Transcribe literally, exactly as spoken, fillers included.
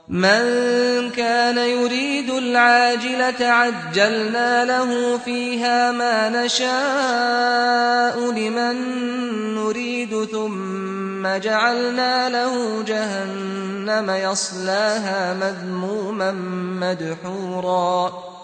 مَنْ كَانَ يُرِيدُ الْعَاجِلَةَ عَجَّلْنَا لَهُ فِيهَا مَا نَشَاءُ لِمَن نُّرِيدُ ثُمَّ جَعَلْنَا لَهُ جَهَنَّمَ يَصْلَاهَا مَذْمُومًا مَّدْحُورًا